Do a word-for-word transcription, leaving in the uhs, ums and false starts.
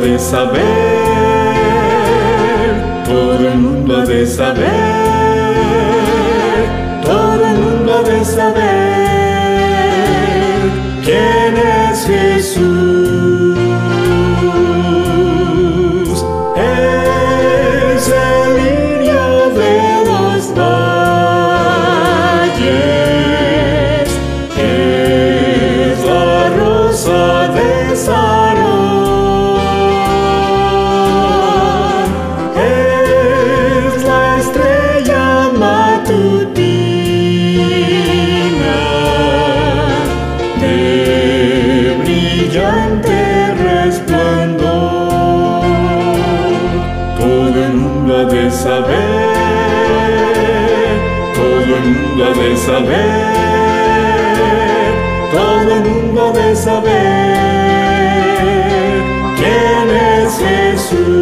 de saber, todo el mundo ha de saber, todo el mundo ha de saber quién es Jesús. Es el lirio de los valles, es la rosa de Sarón, es la estrella matutina de brillante resplandor. Todo el mundo ha de saber, todo el mundo ha de saber, todo el mundo ha de saber quién es Jesús.